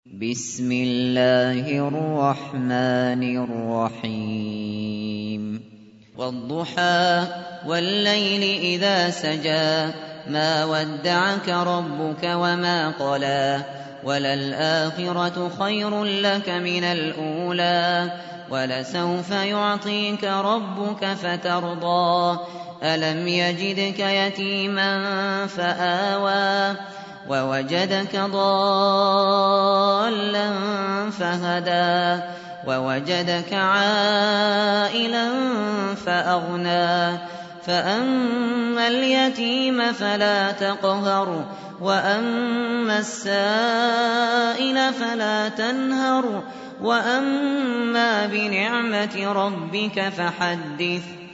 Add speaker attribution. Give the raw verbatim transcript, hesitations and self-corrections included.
Speaker 1: بسم الله الرحمن الرحيم والضحى والليل إذا سجى ما ودعك ربك وما قلى وللآخرة خير لك من الأولى ولسوف يعطيك ربك فترضى ألم يجدك يتيما فآوى ووجدك ضالا فهدى ووجدك عائلا فأغنى فأما اليتيم فلا تقهر وأما السائل فلا تنهر وأما بنعمة ربك فحدث